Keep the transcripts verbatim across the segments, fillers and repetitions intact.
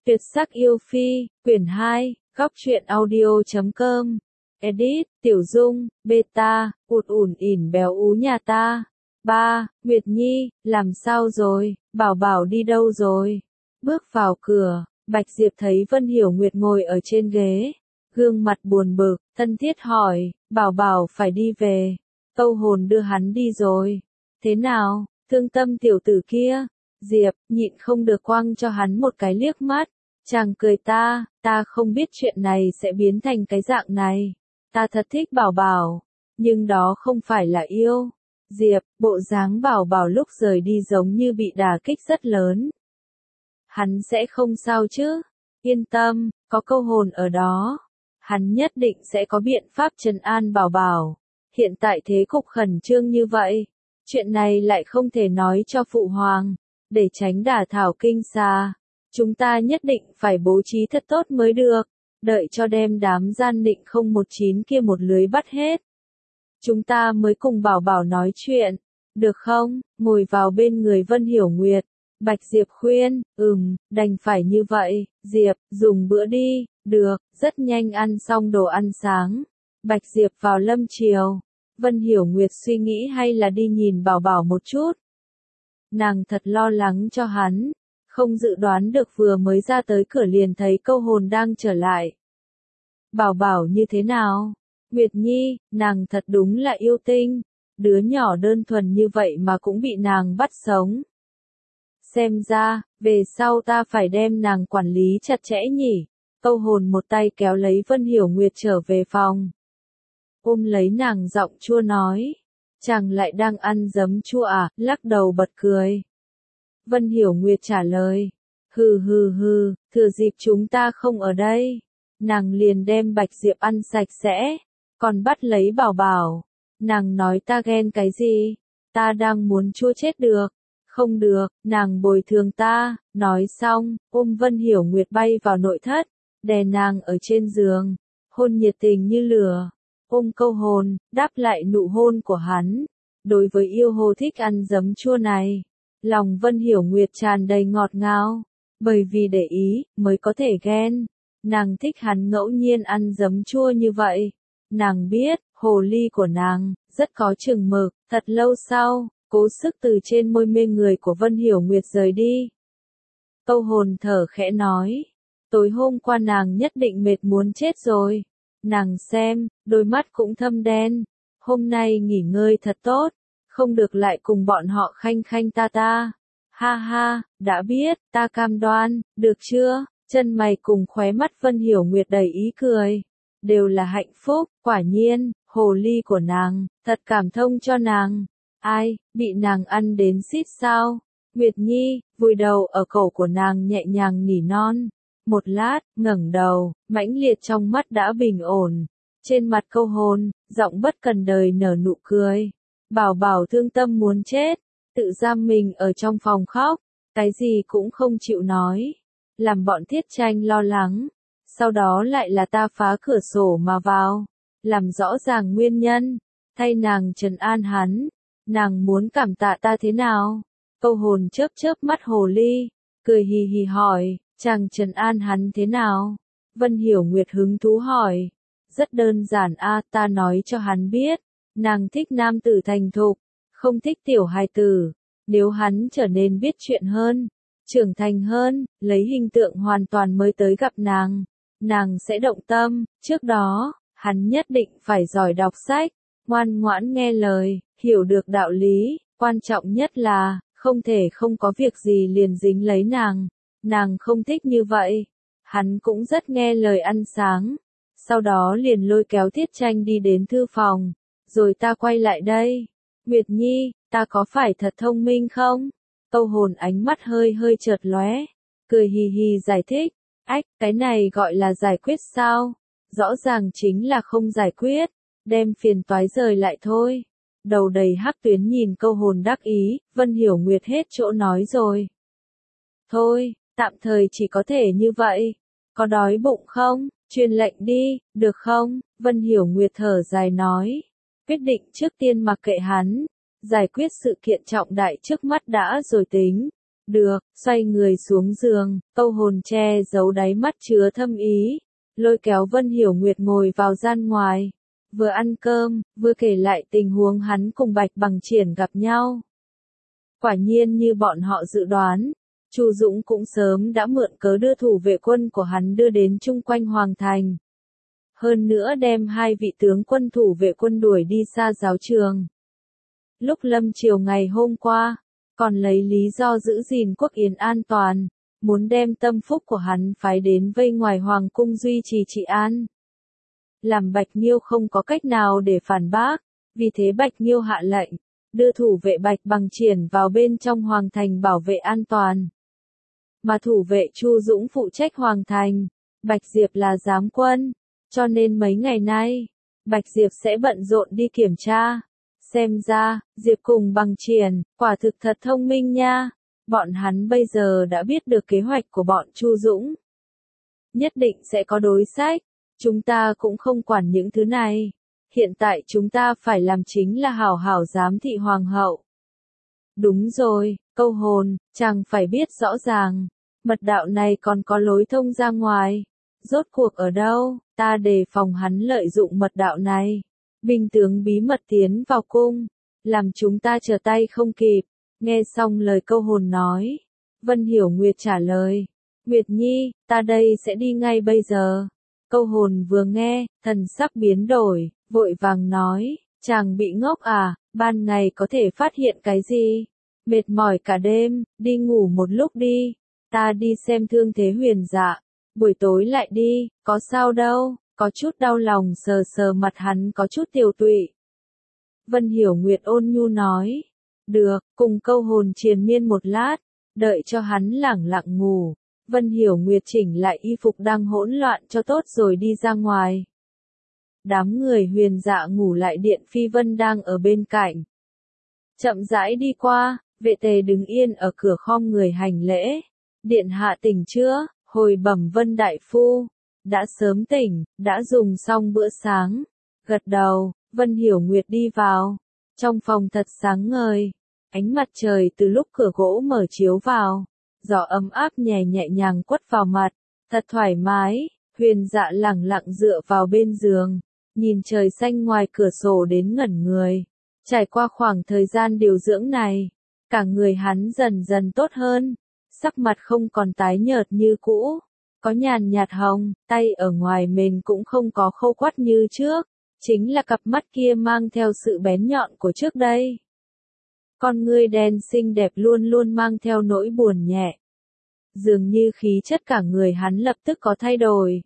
Tuyệt sắc yêu phi, quyển hai, góc truyện audio chấm com. Edit, Tiểu Dung, Beta, ụt ủn ỉn béo ú nhà ta. ba. Nguyệt Nhi, làm sao rồi, Bảo Bảo đi đâu rồi? Bước vào cửa, Bạch Diệp thấy Vân Hiểu Nguyệt ngồi ở trên ghế. Gương mặt buồn bực, thân thiết hỏi, Bảo Bảo phải đi về. Câu hồn đưa hắn đi rồi. Thế nào, thương tâm tiểu tử kia? Diệp, nhịn không được quăng cho hắn một cái liếc mắt. Chàng cười ta, ta không biết chuyện này sẽ biến thành cái dạng này. Ta thật thích Bảo Bảo, nhưng đó không phải là yêu. Diệp, bộ dáng Bảo Bảo lúc rời đi giống như bị đả kích rất lớn. Hắn sẽ không sao chứ? Yên tâm, có câu hồn ở đó. Hắn nhất định sẽ có biện pháp trấn an Bảo Bảo. Hiện tại thế cục khẩn trương như vậy, chuyện này lại không thể nói cho Phụ Hoàng, để tránh đả thảo kinh xà. Chúng ta nhất định phải bố trí thật tốt mới được, đợi cho đem đám gian định không một chín kia một lưới bắt hết. Chúng ta mới cùng Bảo Bảo nói chuyện, được không? Ngồi vào bên người Vân Hiểu Nguyệt, Bạch Diệp khuyên, ừm, đành phải như vậy, Diệp, dùng bữa đi, được, rất nhanh ăn xong đồ ăn sáng. Bạch Diệp vào lâm triều, Vân Hiểu Nguyệt suy nghĩ hay là đi nhìn Bảo Bảo một chút. Nàng thật lo lắng cho hắn. Không dự đoán được vừa mới ra tới cửa liền thấy câu hồn đang trở lại. Bảo Bảo như thế nào? Nguyệt Nhi, nàng thật đúng là yêu tinh. Đứa nhỏ đơn thuần như vậy mà cũng bị nàng bắt sống. Xem ra, về sau ta phải đem nàng quản lý chặt chẽ nhỉ. Câu hồn một tay kéo lấy Vân Hiểu Nguyệt trở về phòng. Ôm lấy nàng giọng chua nói. Chàng lại đang ăn giấm chua à, lắc đầu bật cười. Vân Hiểu Nguyệt trả lời, hừ hừ hừ, thừa dịp chúng ta không ở đây, nàng liền đem Bạch Diệp ăn sạch sẽ, còn bắt lấy Bảo Bảo. Nàng nói ta ghen cái gì? Ta đang muốn chua chết được. Không được, nàng bồi thường ta. Nói xong, ôm Vân Hiểu Nguyệt bay vào nội thất, đè nàng ở trên giường, hôn nhiệt tình như lửa. Ôm câu hồn, đáp lại nụ hôn của hắn. Đối với yêu hồ thích ăn giấm chua này, lòng Vân Hiểu Nguyệt tràn đầy ngọt ngào, bởi vì để ý, mới có thể ghen. Nàng thích hắn ngẫu nhiên ăn giấm chua như vậy. Nàng biết, hồ ly của nàng, rất có chừng mực. Thật lâu sau, cố sức từ trên môi mê người của Vân Hiểu Nguyệt rời đi. Câu hồn thở khẽ nói, tối hôm qua nàng nhất định mệt muốn chết rồi. Nàng xem, đôi mắt cũng thâm đen. Hôm nay nghỉ ngơi thật tốt. Không được lại cùng bọn họ khanh khanh ta ta. Ha ha, đã biết, ta cam đoan, được chưa? Chân mày cùng khóe mắt Vân Hiểu Nguyệt đầy ý cười. Đều là hạnh phúc, quả nhiên, hồ ly của nàng, thật cảm thông cho nàng. Ai, bị nàng ăn đến xít sao? Nguyệt Nhi, vùi đầu ở cổ của nàng nhẹ nhàng nỉ non. Một lát, ngẩng đầu, mãnh liệt trong mắt đã bình ổn. Trên mặt câu hồn, giọng bất cần đời nở nụ cười. Bảo Bảo thương tâm muốn chết, tự giam mình ở trong phòng khóc, cái gì cũng không chịu nói, làm bọn Thiết Tranh lo lắng. Sau đó lại là ta phá cửa sổ mà vào, làm rõ ràng nguyên nhân, thay nàng trấn an hắn. Nàng muốn cảm tạ ta thế nào? Câu hồn chớp chớp mắt hồ ly, cười hì hì hỏi, chàng trấn an hắn thế nào? Vân Hiểu Nguyệt hứng thú hỏi, rất đơn giản a, ta nói cho hắn biết. Nàng thích nam tử thành thục, không thích tiểu hài tử. Nếu hắn trở nên biết chuyện hơn, trưởng thành hơn, lấy hình tượng hoàn toàn mới tới gặp nàng, nàng sẽ động tâm. Trước đó, hắn nhất định phải giỏi đọc sách, ngoan ngoãn nghe lời, hiểu được đạo lý. Quan trọng nhất là, không thể không có việc gì liền dính lấy nàng. Nàng không thích như vậy. Hắn cũng rất nghe lời ăn sáng. Sau đó liền lôi kéo Thiết Tranh đi đến thư phòng. Rồi ta quay lại đây. Nguyệt Nhi, ta có phải thật thông minh không? Câu hồn ánh mắt hơi hơi chợt lóe, cười hì hì giải thích. Ách, cái này gọi là giải quyết sao? Rõ ràng chính là không giải quyết, đem phiền toái rời lại thôi. Đầu đầy hắc tuyến nhìn câu hồn đắc ý, Vân Hiểu Nguyệt hết chỗ nói rồi. Thôi, tạm thời chỉ có thể như vậy. Có đói bụng không? Truyền lệnh đi, được không? Vân Hiểu Nguyệt thở dài nói. Quyết định trước tiên mặc kệ hắn, giải quyết sự kiện trọng đại trước mắt đã rồi tính. Được, xoay người xuống giường, câu hồn che giấu đáy mắt chứa thâm ý, lôi kéo Vân Hiểu Nguyệt ngồi vào gian ngoài, vừa ăn cơm, vừa kể lại tình huống hắn cùng Bạch Bằng Triển gặp nhau. Quả nhiên như bọn họ dự đoán, Chu Dũng cũng sớm đã mượn cớ đưa thủ vệ quân của hắn đưa đến chung quanh Hoàng Thành. Hơn nữa đem hai vị tướng quân thủ vệ quân đuổi đi xa giáo trường. Lúc lâm chiều ngày hôm qua, còn lấy lý do giữ gìn quốc yến an toàn, muốn đem tâm phúc của hắn phái đến vây ngoài hoàng cung duy trì trị an. Làm Bạch Nghiêu không có cách nào để phản bác, vì thế Bạch Nghiêu hạ lệnh, đưa thủ vệ Bạch Bằng Triển vào bên trong Hoàng Thành bảo vệ an toàn. Mà thủ vệ Chu Dũng phụ trách Hoàng Thành, Bạch Diệp là giám quân, cho nên mấy ngày nay, Bạch Diệp sẽ bận rộn đi kiểm tra. Xem ra, Diệp cùng Bằng Triển, quả thực thật thông minh nha, bọn hắn bây giờ đã biết được kế hoạch của bọn Chu Dũng. Nhất định sẽ có đối sách, chúng ta cũng không quản những thứ này. Hiện tại chúng ta phải làm chính là hảo hảo giám thị hoàng hậu. Đúng rồi, câu hồn, chàng phải biết rõ ràng, mật đạo này còn có lối thông ra ngoài. Rốt cuộc ở đâu, ta đề phòng hắn lợi dụng mật đạo này. Binh tướng bí mật tiến vào cung, làm chúng ta trở tay không kịp. Nghe xong lời câu hồn nói, Vân Hiểu Nguyệt trả lời, Nguyệt Nhi, ta đây sẽ đi ngay bây giờ. Câu hồn vừa nghe, thần sắc biến đổi, vội vàng nói, chàng bị ngốc à, ban ngày có thể phát hiện cái gì? Mệt mỏi cả đêm, đi ngủ một lúc đi, ta đi xem thương thế Huyền Dạ, buổi tối lại đi, có sao đâu, có chút đau lòng sờ sờ mặt hắn có chút tiều tụy. Vân Hiểu Nguyệt ôn nhu nói, được, cùng câu hồn triền miên một lát, đợi cho hắn lẳng lặng ngủ. Vân Hiểu Nguyệt chỉnh lại y phục đang hỗn loạn cho tốt rồi đi ra ngoài. Đám người Huyền Dạ ngủ lại Điện Phi Vân đang ở bên cạnh. Chậm rãi đi qua, vệ tề đứng yên ở cửa khom người hành lễ. Điện hạ tỉnh chưa? Hồi bẩm Vân đại phu. Đã sớm tỉnh, đã dùng xong bữa sáng. Gật đầu, Vân Hiểu Nguyệt đi vào. Trong phòng thật sáng ngời. Ánh mặt trời từ lúc cửa gỗ mở chiếu vào. Gió ấm áp nhẹ nhẹ nhàng quất vào mặt. Thật thoải mái. Huyền Dạ lẳng lặng dựa vào bên giường. Nhìn trời xanh ngoài cửa sổ đến ngẩn người. Trải qua khoảng thời gian điều dưỡng này, cả người hắn dần dần tốt hơn. Sắc mặt không còn tái nhợt như cũ. Có nhàn nhạt hồng, tay ở ngoài mền cũng không có khô quắt như trước. Chính là cặp mắt kia mang theo sự bén nhọn của trước đây. Con ngươi đen xinh đẹp luôn luôn mang theo nỗi buồn nhẹ. Dường như khí chất cả người hắn lập tức có thay đổi.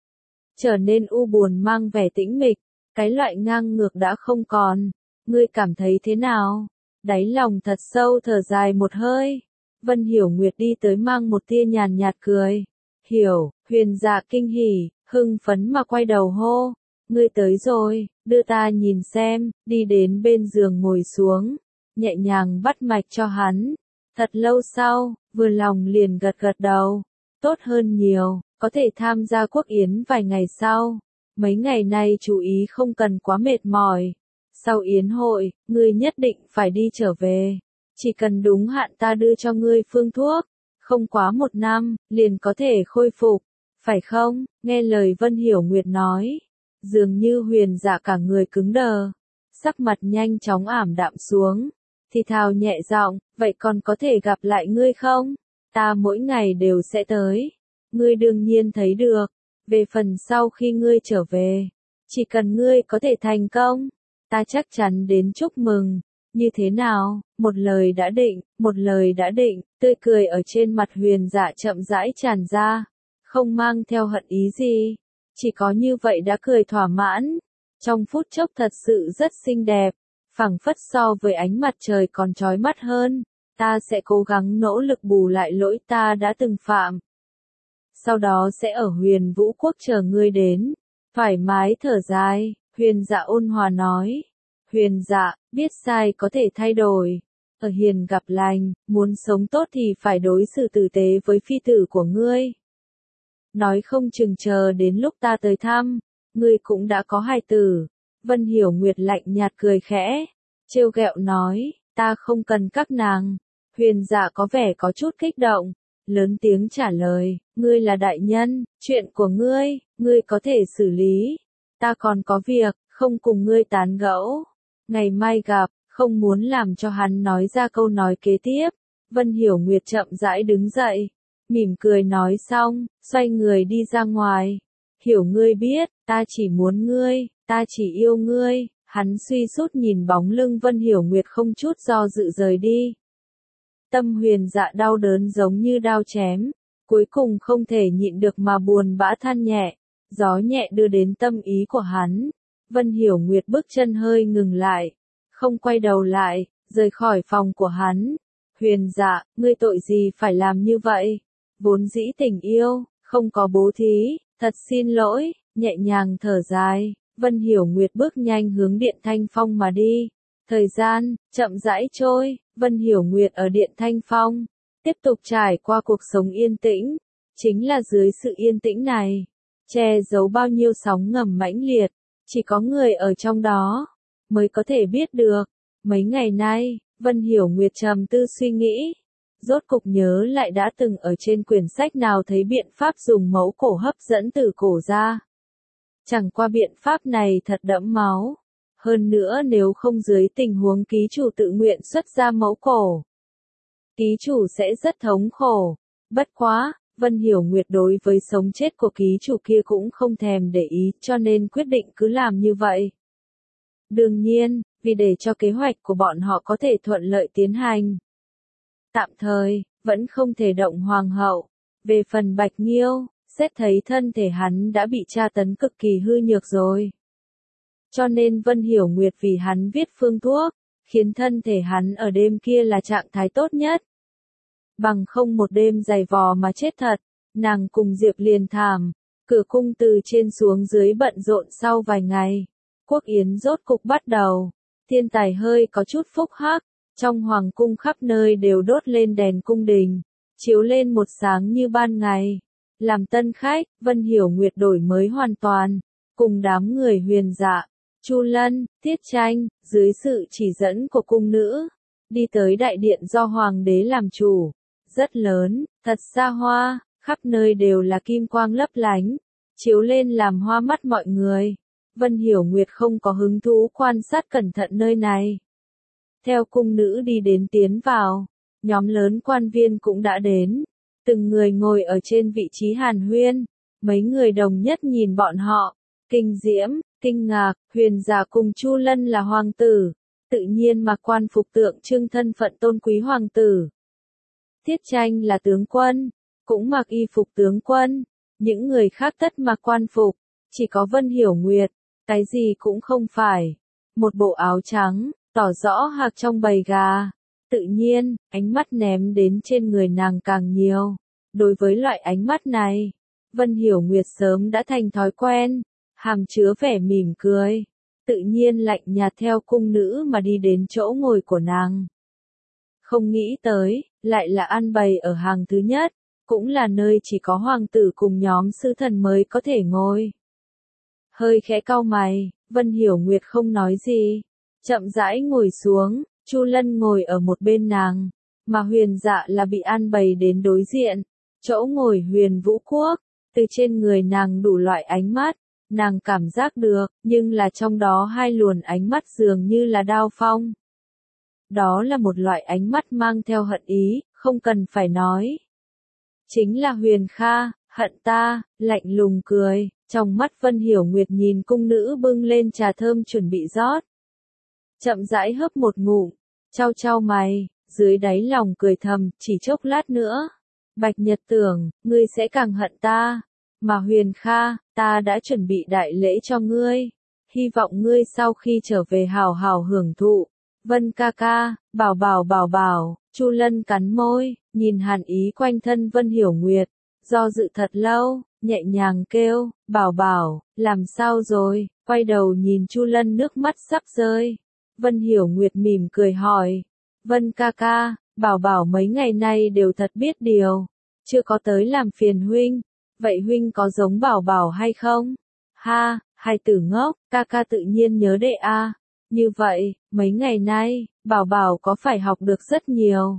Trở nên u buồn mang vẻ tĩnh mịch, cái loại ngang ngược đã không còn. Ngươi cảm thấy thế nào? Đáy lòng thật sâu thở dài một hơi. Vân Hiểu Nguyệt đi tới mang một tia nhàn nhạt cười. Hiểu, Huyền Dạ kinh hỉ, hưng phấn mà quay đầu hô. Ngươi tới rồi, đưa ta nhìn xem, đi đến bên giường ngồi xuống. Nhẹ nhàng bắt mạch cho hắn. Thật lâu sau, vừa lòng liền gật gật đầu. Tốt hơn nhiều, có thể tham gia quốc yến vài ngày sau. Mấy ngày nay chú ý không cần quá mệt mỏi. Sau yến hội, ngươi nhất định phải đi trở về. Chỉ cần đúng hạn ta đưa cho ngươi phương thuốc. Không quá một năm, liền có thể khôi phục. Phải không? Nghe lời Vân Hiểu Nguyệt nói. Dường như Huyền Dạ cả người cứng đờ. Sắc mặt nhanh chóng ảm đạm xuống. Thì thào nhẹ giọng, vậy còn có thể gặp lại ngươi không? Ta mỗi ngày đều sẽ tới. Ngươi đương nhiên thấy được. Về phần sau khi ngươi trở về, chỉ cần ngươi có thể thành công, ta chắc chắn đến chúc mừng. Như thế nào? Một lời đã định, một lời đã định, tươi cười ở trên mặt Huyền Dạ chậm rãi tràn ra, không mang theo hận ý gì, chỉ có như vậy đã cười thỏa mãn. Trong phút chốc thật sự rất xinh đẹp, phảng phất so với ánh mặt trời còn chói mắt hơn. Ta sẽ cố gắng nỗ lực bù lại lỗi ta đã từng phạm. Sau đó sẽ ở Huyền Vũ Quốc chờ ngươi đến. Thoải mái thở dài, Huyền Dạ ôn hòa nói. Huyền Dạ, biết sai có thể thay đổi. Ở hiền gặp lành, muốn sống tốt thì phải đối xử tử tế với phi tử của ngươi. Nói không chừng chờ đến lúc ta tới thăm, ngươi cũng đã có hài tử. Vân Hiểu Nguyệt lạnh nhạt cười khẽ, trêu ghẹo nói, ta không cần các nàng. Huyền Dạ có vẻ có chút kích động, lớn tiếng trả lời, ngươi là đại nhân, chuyện của ngươi, ngươi có thể xử lý. Ta còn có việc, không cùng ngươi tán gẫu. Ngày mai gặp, không muốn làm cho hắn nói ra câu nói kế tiếp. Vân Hiểu Nguyệt chậm rãi đứng dậy, mỉm cười nói xong, xoay người đi ra ngoài. Hiểu ngươi biết, ta chỉ muốn ngươi, ta chỉ yêu ngươi. Hắn suy sút nhìn bóng lưng Vân Hiểu Nguyệt không chút do dự rời đi. Tâm Huyền Dạ đau đớn giống như đao chém, cuối cùng không thể nhịn được mà buồn bã than nhẹ, gió nhẹ đưa đến tâm ý của hắn. Vân Hiểu Nguyệt bước chân hơi ngừng lại, không quay đầu lại, rời khỏi phòng của hắn. Huyền Dạ, ngươi tội gì phải làm như vậy? Vốn dĩ tình yêu, không có bố thí, thật xin lỗi, nhẹ nhàng thở dài. Vân Hiểu Nguyệt bước nhanh hướng Điện Thanh Phong mà đi. Thời gian, chậm rãi trôi, Vân Hiểu Nguyệt ở Điện Thanh Phong, tiếp tục trải qua cuộc sống yên tĩnh. Chính là dưới sự yên tĩnh này, che giấu bao nhiêu sóng ngầm mãnh liệt, chỉ có người ở trong đó, mới có thể biết được. Mấy ngày nay, Vân Hiểu Nguyệt trầm tư suy nghĩ, rốt cục nhớ lại đã từng ở trên quyển sách nào thấy biện pháp dùng mẫu cổ hấp dẫn từ cổ ra. Chẳng qua biện pháp này thật đẫm máu. Hơn nữa nếu không dưới tình huống ký chủ tự nguyện xuất ra mẫu cổ, ký chủ sẽ rất thống khổ. Bất quá, Vân Hiểu Nguyệt đối với sống chết của ký chủ kia cũng không thèm để ý, cho nên quyết định cứ làm như vậy. Đương nhiên, vì để cho kế hoạch của bọn họ có thể thuận lợi tiến hành, tạm thời, vẫn không thể động hoàng hậu. Về phần Bạch Nghiêu, xét thấy thân thể hắn đã bị tra tấn cực kỳ hư nhược rồi. Cho nên Vân Hiểu Nguyệt vì hắn viết phương thuốc, khiến thân thể hắn ở đêm kia là trạng thái tốt nhất. Bằng không một đêm dày vò mà chết thật, nàng cùng Diệp liền thảm. Cửa cung từ trên xuống dưới bận rộn sau vài ngày. Quốc yến rốt cục bắt đầu. Thiên tài hơi có chút phúc hắc, trong hoàng cung khắp nơi đều đốt lên đèn cung đình, chiếu lên một sáng như ban ngày. Làm tân khách, Vân Hiểu Nguyệt đổi mới hoàn toàn, cùng đám người Huyền Dạ, Chu Lân, Tiết Tranh, dưới sự chỉ dẫn của cung nữ, đi tới đại điện do hoàng đế làm chủ, rất lớn, thật xa hoa, khắp nơi đều là kim quang lấp lánh, chiếu lên làm hoa mắt mọi người. Vân Hiểu Nguyệt không có hứng thú quan sát cẩn thận nơi này. Theo cung nữ đi đến tiến vào, nhóm lớn quan viên cũng đã đến, từng người ngồi ở trên vị trí hàn huyên, mấy người đồng nhất nhìn bọn họ, kinh diễm, kinh ngạc. Huyền Dạ cùng Chu Lân là hoàng tử, tự nhiên mặc quan phục tượng trưng thân phận tôn quý hoàng tử. Tiết Tranh là tướng quân, cũng mặc y phục tướng quân, những người khác tất mặc quan phục, chỉ có Vân Hiểu Nguyệt, cái gì cũng không phải, một bộ áo trắng, tỏ rõ hạc trong bầy gà. Tự nhiên, ánh mắt ném đến trên người nàng càng nhiều. Đối với loại ánh mắt này, Vân Hiểu Nguyệt sớm đã thành thói quen, hàm chứa vẻ mỉm cười, tự nhiên lạnh nhạt theo cung nữ mà đi đến chỗ ngồi của nàng. Không nghĩ tới, lại là ăn bày ở hàng thứ nhất, cũng là nơi chỉ có hoàng tử cùng nhóm sứ thần mới có thể ngồi. Hơi khẽ cau mày, Vân Hiểu Nguyệt không nói gì, chậm rãi ngồi xuống. Chu Lân ngồi ở một bên nàng, mà Huyền Dạ là bị an bày đến đối diện, chỗ ngồi Huyền Vũ Quốc. Từ trên người nàng đủ loại ánh mắt, nàng cảm giác được, nhưng là trong đó hai luồn ánh mắt dường như là đao phong. Đó là một loại ánh mắt mang theo hận ý, không cần phải nói. Chính là Huyền Kha, hận ta, lạnh lùng cười, trong mắt Vân Hiểu Nguyệt nhìn cung nữ bưng lên trà thơm chuẩn bị rót. Chậm rãi hớp một ngụm, chau chau mày, dưới đáy lòng cười thầm, chỉ chốc lát nữa. Bạch Nhật tưởng, ngươi sẽ càng hận ta. Mà Huyền Kha, ta đã chuẩn bị đại lễ cho ngươi. Hy vọng ngươi sau khi trở về hào hào hưởng thụ. Vân ca ca, bảo bảo bảo bảo, Chu Lân cắn môi, nhìn hàn ý quanh thân Vân Hiểu Nguyệt. Do dự thật lâu, nhẹ nhàng kêu, bảo bảo, làm sao rồi, quay đầu nhìn Chu Lân nước mắt sắp rơi. Vân Hiểu Nguyệt mỉm cười hỏi, Vân ca ca, bảo bảo mấy ngày nay đều thật biết điều, chưa có tới làm phiền huynh, vậy huynh có giống bảo bảo hay không? Ha, hai tử ngốc, ca ca tự nhiên nhớ đệ a. Như vậy, mấy ngày nay, bảo bảo có phải học được rất nhiều,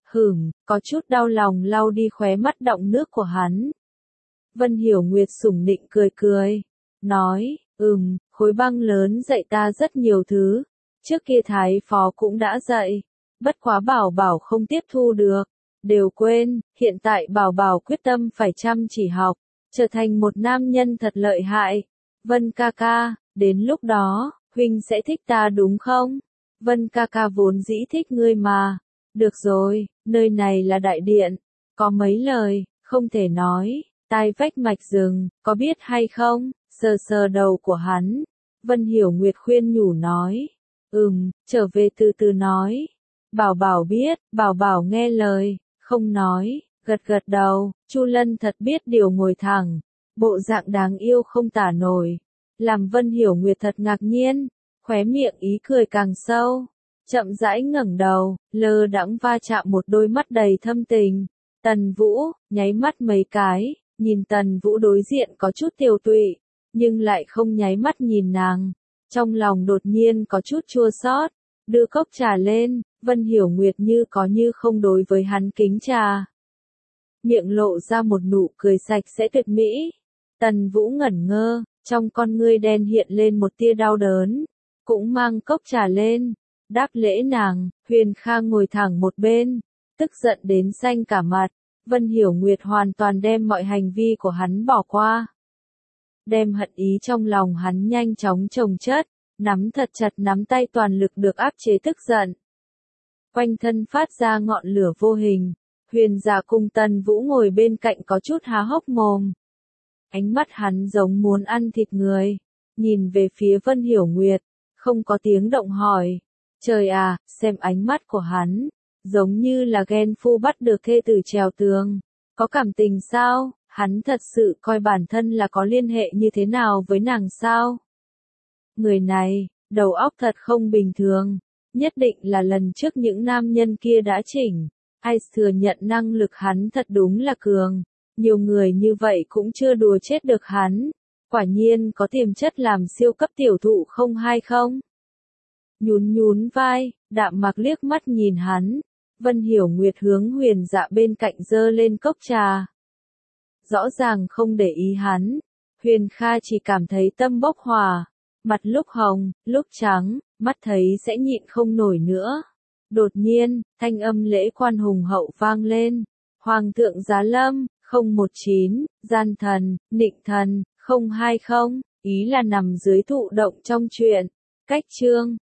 Hửm, có chút đau lòng lau đi khóe mắt đọng nước của hắn. Vân Hiểu Nguyệt sủng nịnh cười cười, nói, ừm, khối băng lớn dạy ta rất nhiều thứ, trước kia thái phó cũng đã dạy, bất quá bảo bảo không tiếp thu được, đều quên, hiện tại bảo bảo quyết tâm phải chăm chỉ học, trở thành một nam nhân thật lợi hại. Vân ca ca, đến lúc đó, huynh sẽ thích ta đúng không? Vân ca ca vốn dĩ thích ngươi mà. Được rồi, nơi này là đại điện, có mấy lời, không thể nói, tai vách mạch rừng, có biết hay không? Sờ sờ đầu của hắn, Vân Hiểu Nguyệt khuyên nhủ nói, ừm, trở về từ từ nói. Bảo bảo biết, bảo bảo nghe lời, không nói, gật gật đầu. Chu Lân thật biết điều ngồi thẳng, bộ dạng đáng yêu không tả nổi, làm Vân Hiểu Nguyệt thật ngạc nhiên, khóe miệng ý cười càng sâu. Chậm rãi ngẩng đầu, lơ đãng va chạm một đôi mắt đầy thâm tình. Tần Vũ, nháy mắt mấy cái, nhìn Tần Vũ đối diện có chút tiều tụy, nhưng lại không nháy mắt nhìn nàng. Trong lòng đột nhiên có chút chua xót, đưa cốc trà lên, Vân Hiểu Nguyệt như có như không đối với hắn kính trà. Miệng lộ ra một nụ cười sạch sẽ tuyệt mỹ. Tần Vũ ngẩn ngơ, trong con ngươi đen hiện lên một tia đau đớn, cũng mang cốc trà lên. Đáp lễ nàng, Huyền Khang ngồi thẳng một bên, tức giận đến xanh cả mặt. Vân Hiểu Nguyệt hoàn toàn đem mọi hành vi của hắn bỏ qua. Đem hận ý trong lòng hắn nhanh chóng chồng chất, nắm thật chặt nắm tay toàn lực được áp chế tức giận. Quanh thân phát ra ngọn lửa vô hình, Huyền Dạ cùng Tần Vũ ngồi bên cạnh có chút há hốc mồm. Ánh mắt hắn giống muốn ăn thịt người, nhìn về phía Vân Hiểu Nguyệt, không có tiếng động hỏi. Trời à, xem ánh mắt của hắn, giống như là ghen phu bắt được thê tử trèo tường. Có cảm tình sao? Hắn thật sự coi bản thân là có liên hệ như thế nào với nàng sao? Người này, đầu óc thật không bình thường, nhất định là lần trước những nam nhân kia đã chỉnh. Ai thừa nhận năng lực hắn thật đúng là cường, nhiều người như vậy cũng chưa đùa chết được hắn. Quả nhiên có tiềm chất làm siêu cấp tiểu thụ không hay không? Nhún nhún vai, Đạm Mặc liếc mắt nhìn hắn. Vân Hiểu Nguyệt hướng Huyền Dạ bên cạnh giơ lên cốc trà. Rõ ràng không để ý hắn, Huyền Kha chỉ cảm thấy tâm bốc hỏa, mặt lúc hồng, lúc trắng, mắt thấy sẽ nhịn không nổi nữa. Đột nhiên, thanh âm lễ quan hùng hậu vang lên. Hoàng thượng giá lâm, không một chín, gian thần, nịnh thần, không hai không, ý là nằm dưới thụ động trong chuyện. Cách chương